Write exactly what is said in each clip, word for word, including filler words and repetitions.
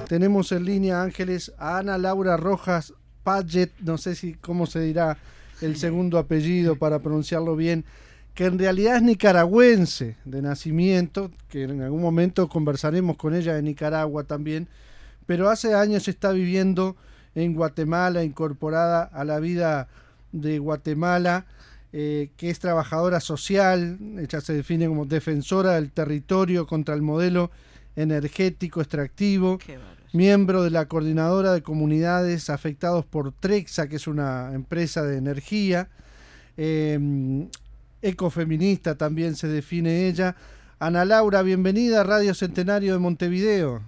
Tenemos en línea, Ángeles, a Ana Laura Rojas Padgett, no sé si cómo se dirá el segundo apellido para pronunciarlo bien, que en realidad es nicaragüense de nacimiento, que en algún momento conversaremos con ella de Nicaragua también, pero hace años está viviendo en Guatemala, incorporada a la vida de Guatemala, eh, que es trabajadora social. Ella se define como defensora del territorio contra el modelo energético extractivo, miembro de la Coordinadora de Comunidades Afectados por Trexa, que es una empresa de energía, eh, ecofeminista también se define ella. Ana Laura, bienvenida a Radio Centenario de Montevideo.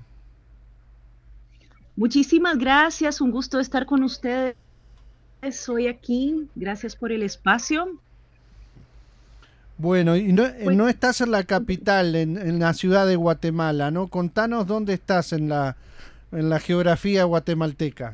Muchísimas gracias, un gusto estar con ustedes hoy aquí, gracias por el espacio. Bueno, y no, pues, no estás en la capital, en, en la ciudad de Guatemala, ¿no? Contanos dónde estás en la, en la geografía guatemalteca.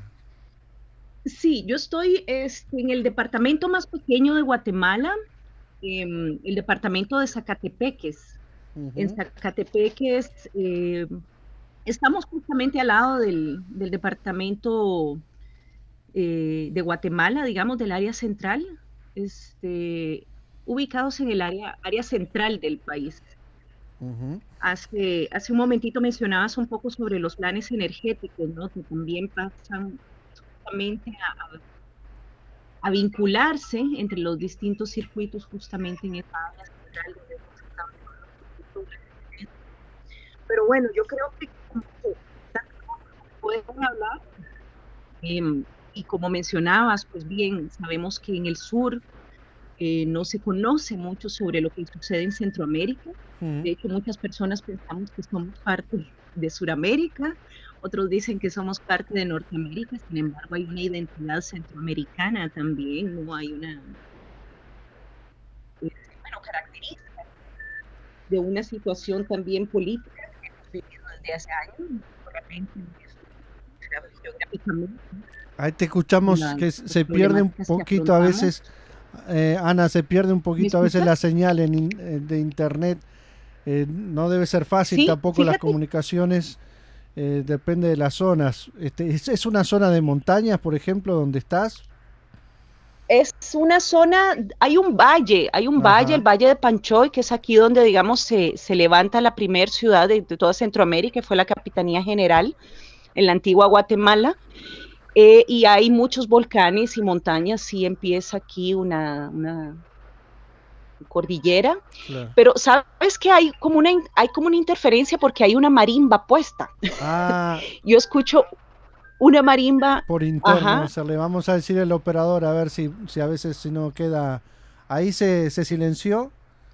Sí, yo estoy este, en el departamento más pequeño de Guatemala, eh, el departamento de Zacatepeques. Uh-huh. En Zacatepeques eh, estamos justamente al lado del, del departamento eh, de Guatemala, digamos, del área central. Este... ubicados en el área, área central del país. Uh-huh. Hace, hace un momentito mencionabas un poco sobre los planes energéticos, ¿no? Que también pasan justamente a, a vincularse entre los distintos circuitos justamente en esa área central donde hemos estado con los circuitos. Pero bueno, yo creo que como pueden hablar, eh, y como mencionabas, pues bien, sabemos que en el sur Eh, no se conoce mucho sobre lo que sucede en Centroamérica. Uh-huh. De hecho, muchas personas pensamos que somos parte de Suramérica, otros dicen que somos parte de Norteamérica, sin embargo hay una identidad centroamericana también, no hay una eh, bueno, característica de una situación también política que hemos vivido desde hace años, geográficamente. Ahí te escuchamos la, que se pierde un poquito a veces. Eh, Ana, se pierde un poquito a veces la señal en, in, de internet, eh, no debe ser fácil sí, tampoco fíjate. Las comunicaciones, eh, depende de las zonas. Este, ¿es, ¿Es una zona de montañas, por ejemplo, donde estás? Es una zona, hay un valle, hay un Ajá. valle, el Valle de Panchoy, que es aquí donde, digamos, se, se levanta la primer ciudad de, de toda Centroamérica, que fue la Capitanía General, en la antigua Guatemala. Eh, y hay muchos volcanes y montañas, sí empieza aquí una, una cordillera, claro. Pero sabes que hay como, una, hay como una interferencia porque hay una marimba puesta. Ah, yo escucho una marimba. Por interno, o sea, le vamos a decir al operador a ver si, si a veces si no queda. Ahí se, se silenció.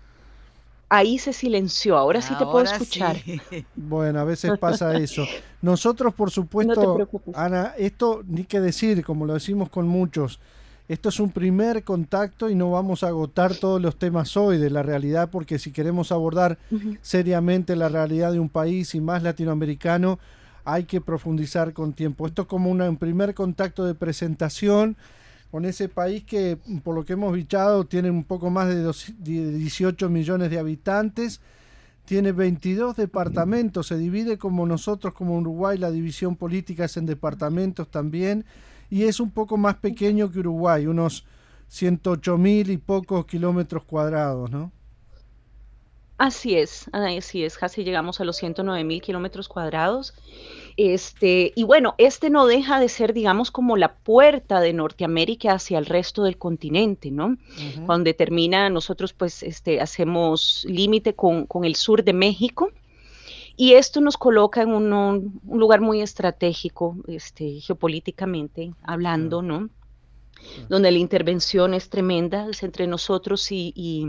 Ahí se silenció, ahora, ahora sí te puedo escuchar. Sí. Bueno, a veces pasa eso. Nosotros, por supuesto, no Ana, esto ni que decir, como lo decimos con muchos, esto es un primer contacto y no vamos a agotar todos los temas hoy de la realidad, porque si queremos abordar uh-huh. seriamente la realidad de un país y más latinoamericano, hay que profundizar con tiempo. Esto es como una, un primer contacto de presentación con ese país que, por lo que hemos bichado, tiene un poco más de dieciocho millones de habitantes, tiene veintidós departamentos, se divide como nosotros, como Uruguay, la división política es en departamentos también, y es un poco más pequeño que Uruguay, unos ciento ocho mil y pocos kilómetros cuadrados, ¿no? Así es, así es, casi llegamos a los ciento nueve mil kilómetros cuadrados. Este, y bueno, este no deja de ser, digamos, como la puerta de Norteamérica hacia el resto del continente, ¿no? Uh-huh. Cuando termina, nosotros pues este, hacemos límite con, con el sur de México, y esto nos coloca en un, un lugar muy estratégico, este, geopolíticamente hablando, uh-huh. ¿no? Uh-huh. Donde la intervención es tremenda, es entre nosotros y... y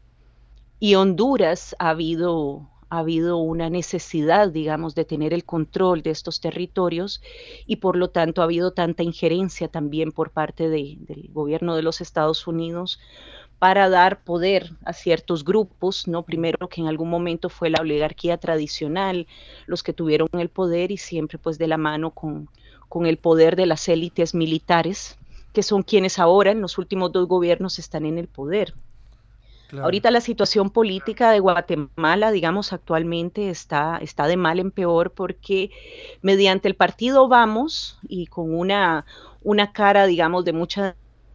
Y Honduras ha habido, ha habido una necesidad, digamos, de tener el control de estos territorios, y por lo tanto ha habido tanta injerencia también por parte de, del gobierno de los Estados Unidos para dar poder a ciertos grupos, ¿no? Primero, que en algún momento fue la oligarquía tradicional, los que tuvieron el poder, y siempre pues de la mano con, con el poder de las élites militares, que son quienes ahora en los últimos dos gobiernos están en el poder. claro. Ahorita la situación política de Guatemala, digamos, actualmente está, está de mal en peor porque mediante el partido Vamos y con una, una cara, digamos, de mucha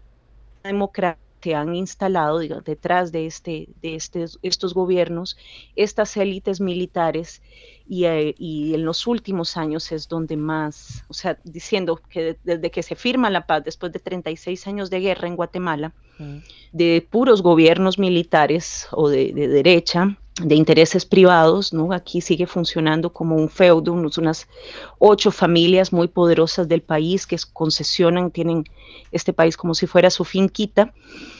democracia que han instalado digamos, detrás de, este, de este, estos gobiernos, estas élites militares, y, eh, y, en los últimos años es donde más, o sea, diciendo que de, desde que se firma la paz, después de treinta y seis años de guerra en Guatemala, mm. de puros gobiernos militares o de, de derecha, de intereses privados, ¿no? Aquí sigue funcionando como un feudo, unos, unas ocho familias muy poderosas del país que concesionan, tienen este país como si fuera su finquita.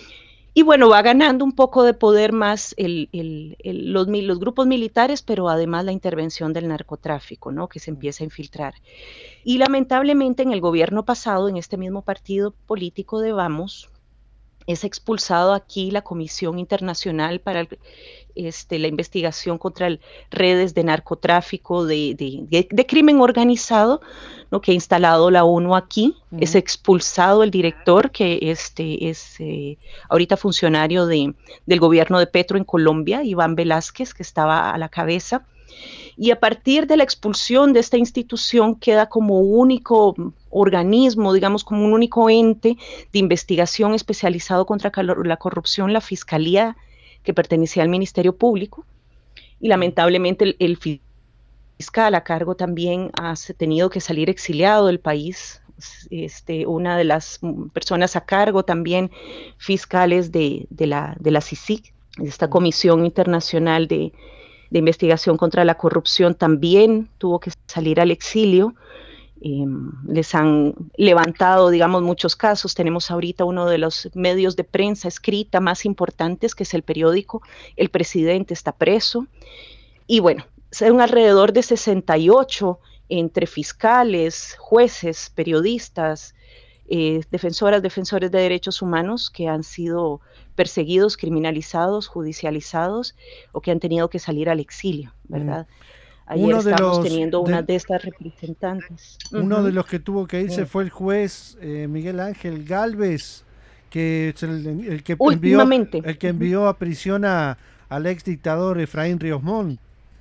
Y bueno, va ganando un poco de poder más el, el, el, los, los grupos militares, pero además la intervención del narcotráfico, ¿no? Que se empieza a infiltrar. Y lamentablemente en el gobierno pasado, en este mismo partido político de Vamos, es expulsado aquí la Comisión Internacional para el, este, la investigación contra el, redes de narcotráfico, de, de, de, de crimen organizado, ¿no? Que ha instalado la ONU aquí. Uh-huh. Es expulsado el director, que este, es eh, ahorita funcionario de, del gobierno de Petro en Colombia, Iván Velázquez, que estaba a la cabeza. Y a partir de la expulsión de esta institución queda como único organismo, digamos como un único ente de investigación especializado contra la corrupción, la Fiscalía, que pertenecía al Ministerio Público, y lamentablemente el, el fiscal a cargo también ha tenido que salir exiliado del país. Este, una de las personas a cargo también fiscales de, de la, de la C I C I C, de esta Comisión Internacional de de investigación contra la corrupción, también tuvo que salir al exilio. Eh, les han levantado, digamos, muchos casos. Tenemos ahorita uno de los medios de prensa escrita más importantes, que es el periódico El Presidente está preso. Y bueno, son alrededor de sesenta y ocho entre fiscales, jueces, periodistas, eh, defensoras, defensores de derechos humanos que han sido perseguidos, criminalizados, judicializados o que han tenido que salir al exilio, ¿verdad? Ayer uno estamos los, teniendo una de, de estas representantes. Uno uh-huh. de los que tuvo que irse fue el juez eh, Miguel Ángel Gálvez, que es el, el que envió, el que envió a prisión a, al ex dictador Efraín Ríos Montt.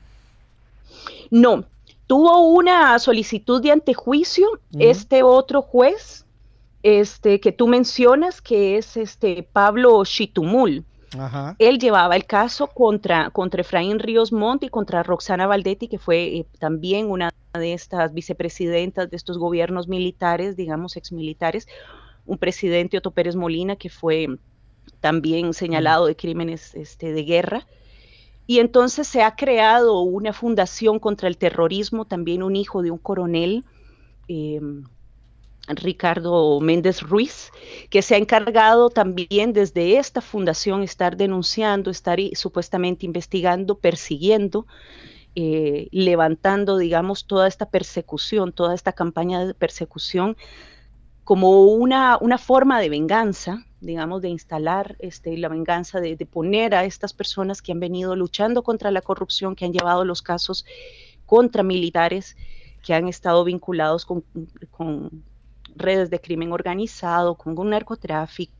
No, tuvo una solicitud de antejuicio, uh-huh. este otro juez, este que tú mencionas, que es este Pablo Chitumul. Ajá. Él llevaba el caso contra, contra Efraín Ríos Montt y contra Roxana Valdetti, que fue eh, también una de estas vicepresidentas de estos gobiernos militares, digamos exmilitares, un presidente Otto Pérez Molina, que fue también señalado de crímenes este, de guerra. Y entonces se ha creado una fundación contra el terrorismo, también un hijo de un coronel, eh, Ricardo Méndez Ruiz, que se ha encargado también desde esta fundación estar denunciando, estar supuestamente investigando, persiguiendo, eh, levantando, digamos, toda esta persecución, toda esta campaña de persecución como una, una forma de venganza, digamos, de instalar este, la venganza, de, de poner a estas personas que han venido luchando contra la corrupción, que han llevado los casos contra militares, que han estado vinculados con, con redes de crimen organizado, con un narcotráfico,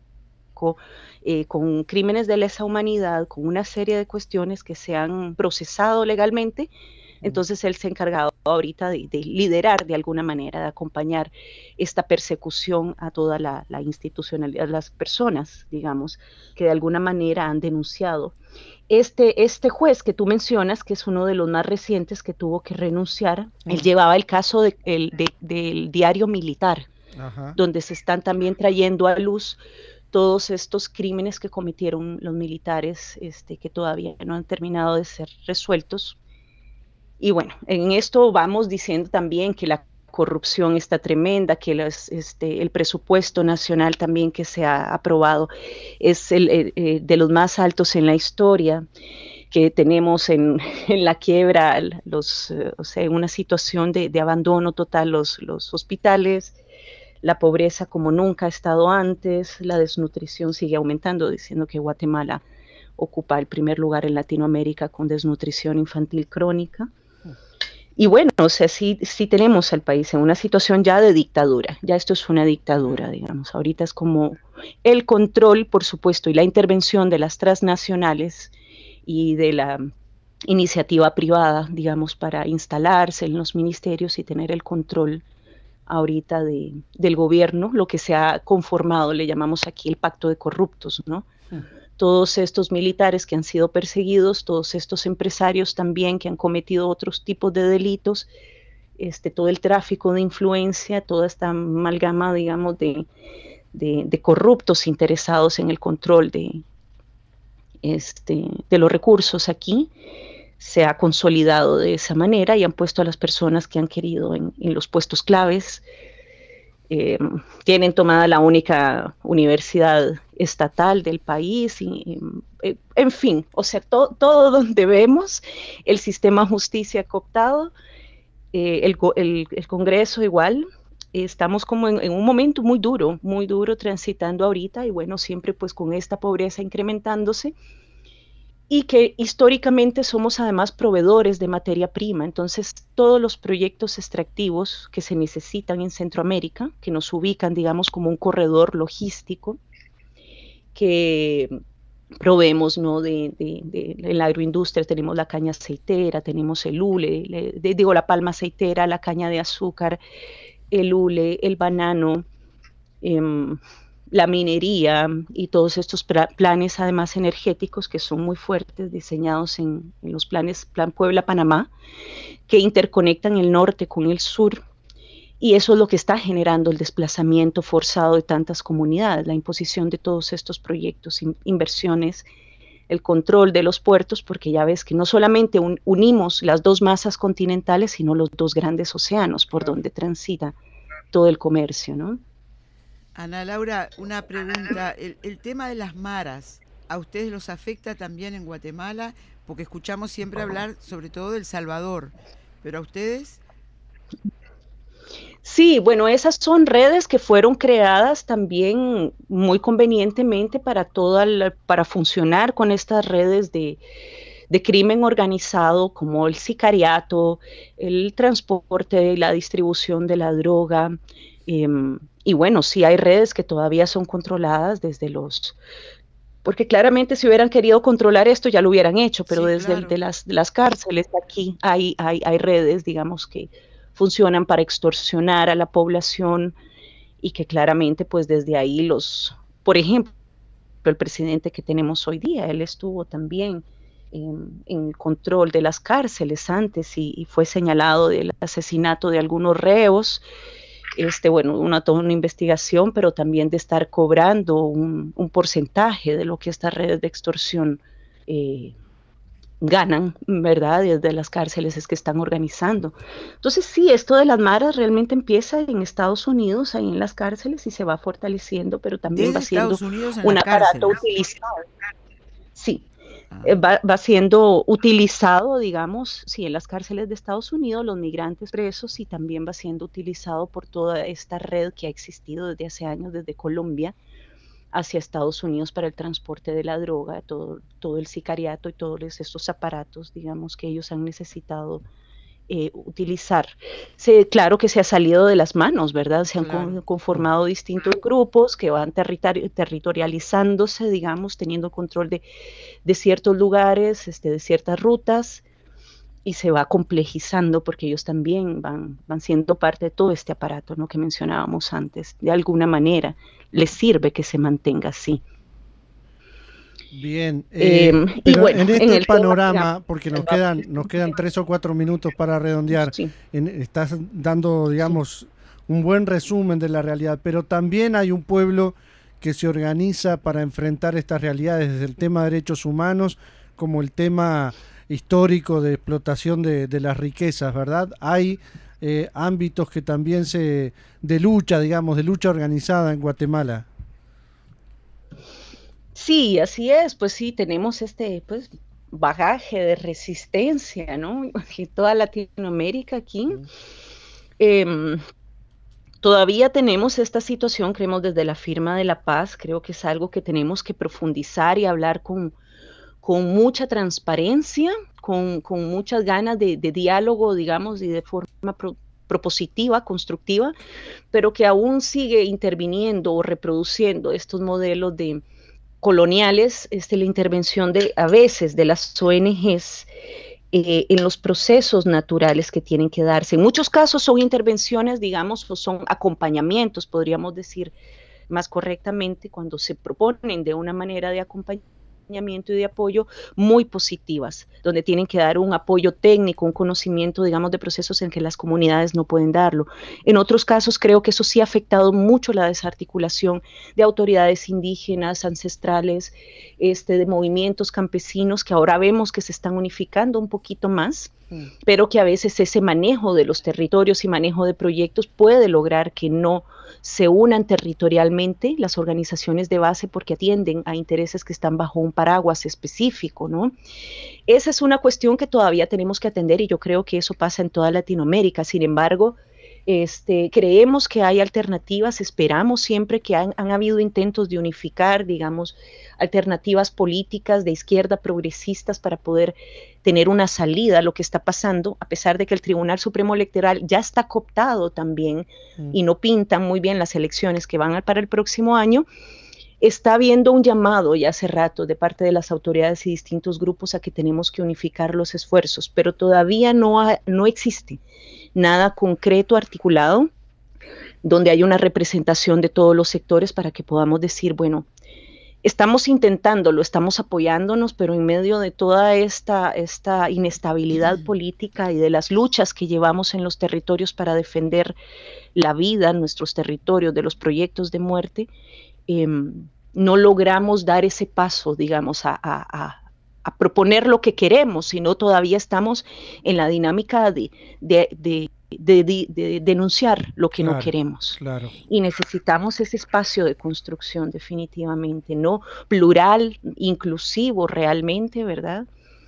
eh, con crímenes de lesa humanidad, con una serie de cuestiones que se han procesado legalmente. Entonces él se ha encargado ahorita de, de liderar de alguna manera, de acompañar esta persecución a toda la, la institucionalidad, las personas, digamos, que de alguna manera han denunciado. Este, este juez que tú mencionas, que es uno de los más recientes que tuvo que renunciar, mm. él llevaba el caso de, el, de, del diario militar, Ajá. donde se están también trayendo a luz todos estos crímenes que cometieron los militares, este, que todavía no han terminado de ser resueltos. Y bueno, en esto vamos diciendo también que la corrupción está tremenda, que los, este, el presupuesto nacional también que se ha aprobado es el, eh, de los más altos en la historia, que tenemos en, en la quiebra, los, eh, o sea, en una situación de, de abandono total los, los hospitales, la pobreza como nunca ha estado antes, la desnutrición sigue aumentando, diciendo que Guatemala ocupa el primer lugar en Latinoamérica con desnutrición infantil crónica. Y bueno, o sea, sí, sí tenemos al país en una situación ya de dictadura, ya esto es una dictadura, digamos, ahorita es como el control, por supuesto, y la intervención de las transnacionales y de la iniciativa privada, digamos, para instalarse en los ministerios y tener el control ahorita de, del gobierno, lo que se ha conformado, le llamamos aquí el pacto de corruptos, ¿no? Todos estos militares que han sido perseguidos, todos estos empresarios también que han cometido otros tipos de delitos, este, todo el tráfico de influencia, toda esta amalgama, digamos, de, de, de corruptos interesados en el control de, este, de los recursos aquí, se ha consolidado de esa manera y han puesto a las personas que han querido en, en los puestos claves. Eh, tienen tomada la única universidad estatal del país y, eh, en fin, o sea, to, todo donde vemos el sistema de justicia cooptado, eh, el, el, el Congreso igual, estamos como en, en un momento muy duro, muy duro transitando ahorita y bueno, siempre pues con esta pobreza incrementándose y que históricamente somos además proveedores de materia prima. Entonces, todos los proyectos extractivos que se necesitan en Centroamérica, que nos ubican, digamos, como un corredor logístico, que proveemos, ¿no? de, de, de, de la agroindustria, tenemos la caña aceitera, tenemos el hule, le, de, digo, la palma aceitera, la caña de azúcar, el hule, el banano, eh, la minería y todos estos planes además energéticos que son muy fuertes, diseñados en, en los planes Plan Puebla-Panamá, que interconectan el norte con el sur, y eso es lo que está generando el desplazamiento forzado de tantas comunidades, la imposición de todos estos proyectos, in, inversiones, el control de los puertos, porque ya ves que no solamente un, unimos las dos masas continentales, sino los dos grandes océanos por donde transita todo el comercio, ¿no? Ana Laura, una pregunta. El, el tema de las maras, ¿a ustedes los afecta también en Guatemala? Porque escuchamos siempre hablar sobre todo del Salvador, pero ¿a ustedes? Sí, bueno, esas son redes que fueron creadas también muy convenientemente para toda la, para funcionar con estas redes de, de crimen organizado, como el sicariato, el transporte y la distribución de la droga. Eh, y bueno, sí hay redes que todavía son controladas desde los, porque claramente si hubieran querido controlar esto ya lo hubieran hecho, pero sí, desde claro. el, de, las, de las cárceles aquí hay, hay, hay redes, digamos, que funcionan para extorsionar a la población y que claramente pues desde ahí los, por ejemplo, el presidente que tenemos hoy día, él estuvo también en, en control de las cárceles antes y, y fue señalado del asesinato de algunos reos. Este, bueno, una, toda una investigación, pero también de estar cobrando un, un porcentaje de lo que estas redes de extorsión eh, ganan, ¿verdad? Desde las cárceles es que están organizando. Entonces sí, esto de las maras realmente empieza en Estados Unidos, ahí en las cárceles, y se va fortaleciendo, pero también Desde va siendo un aparato utilizado. Sí. Va, va siendo utilizado, digamos, sí, en las cárceles de Estados Unidos, los migrantes presos, y también va siendo utilizado por toda esta red que ha existido desde hace años, desde Colombia hacia Estados Unidos para el transporte de la droga, todo, todo el sicariato y todos estos aparatos, digamos, que ellos han necesitado eh, utilizar. Se, claro que se ha salido de las manos, ¿verdad? Se han claro. conformado distintos grupos que van territori territorializándose, digamos, teniendo control de, de ciertos lugares, este, de ciertas rutas, y se va complejizando porque ellos también van, van siendo parte de todo este aparato, ¿no? Que mencionábamos antes. De alguna manera les sirve que se mantenga así. Bien, eh, eh, pero bueno, en este en panorama, tema, porque nos quedan, nos quedan tres o cuatro minutos para redondear, sí. en, estás dando, digamos, un buen resumen de la realidad, pero también hay un pueblo que se organiza para enfrentar estas realidades, desde el tema de derechos humanos, como el tema histórico de explotación de, de las riquezas, ¿verdad? Hay eh, ámbitos que también se, de lucha, digamos, de lucha organizada en Guatemala. Sí, así es, pues sí, tenemos este pues bagaje de resistencia, ¿no? Y toda Latinoamérica aquí. Eh, todavía tenemos esta situación, creemos, desde la firma de la paz, creo que es algo que tenemos que profundizar y hablar con, con mucha transparencia, con, con muchas ganas de, de diálogo, digamos, y de forma pro, propositiva, constructiva, pero que aún sigue interviniendo o reproduciendo estos modelos de coloniales, este, la intervención de, a veces, de las O N Ges eh, en los procesos naturales que tienen que darse. En muchos casos son intervenciones, digamos, o son acompañamientos, podríamos decir más correctamente, cuando se proponen de una manera de acompañamiento y de apoyo muy positivas, donde tienen que dar un apoyo técnico, un conocimiento, digamos, de procesos en que las comunidades no pueden darlo. En otros casos creo que eso sí ha afectado mucho la desarticulación de autoridades indígenas, ancestrales, este, de movimientos campesinos que ahora vemos que se están unificando un poquito más, mm. pero que a veces ese manejo de los territorios y manejo de proyectos puede lograr que no se unan territorialmente las organizaciones de base porque atienden a intereses que están bajo un paraguas específico, ¿no? Esa es una cuestión que todavía tenemos que atender y yo creo que eso pasa en toda Latinoamérica. Sin embargo, este, creemos que hay alternativas, esperamos siempre que han, han habido intentos de unificar, digamos, alternativas políticas de izquierda progresistas para poder tener una salida a lo que está pasando, a pesar de que el Tribunal Supremo Electoral ya está cooptado también mm. y no pintan muy bien las elecciones que van a, para el próximo año. Está habiendo un llamado ya hace rato de parte de las autoridades y distintos grupos a que tenemos que unificar los esfuerzos, pero todavía no, ha, no existe nada concreto, articulado, donde hay una representación de todos los sectores para que podamos decir, bueno, estamos intentándolo, estamos apoyándonos, pero en medio de toda esta, esta inestabilidad política y de las luchas que llevamos en los territorios para defender la vida, nuestros territorios, de los proyectos de muerte, eh, no logramos dar ese paso, digamos, a, a, a proponer lo que queremos, sino todavía estamos en la dinámica de, de, de, de, de, de denunciar lo que claro, no queremos. Claro. Y necesitamos ese espacio de construcción definitivamente, ¿no? Plural, inclusivo realmente, ¿verdad?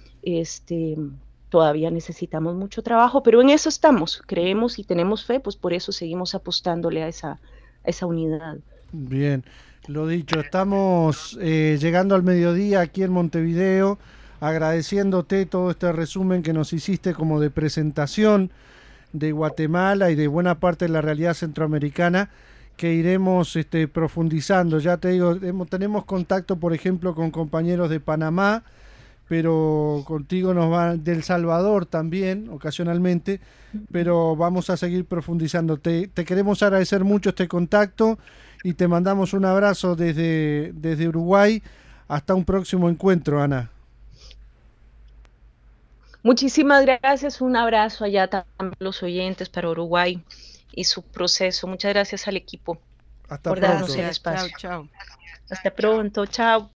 Este, todavía necesitamos mucho trabajo, pero en eso estamos, creemos y tenemos fe, pues por eso seguimos apostándole a esa, a esa unidad. Bien. Lo dicho, estamos eh, llegando al mediodía aquí en Montevideo, agradeciéndote todo este resumen que nos hiciste como de presentación de Guatemala y de buena parte de la realidad centroamericana que iremos este, profundizando. Ya te digo, hemos, tenemos contacto, por ejemplo, con compañeros de Panamá, pero contigo nos va de El Salvador también, ocasionalmente, pero vamos a seguir profundizando. Te, te queremos agradecer mucho este contacto y te mandamos un abrazo desde, desde Uruguay. Hasta un próximo encuentro, Ana. Muchísimas gracias, un abrazo allá también a los oyentes para Uruguay y su proceso. Muchas gracias al equipo Hasta por pronto. darnos el espacio. Chao, chao. Hasta pronto, chao.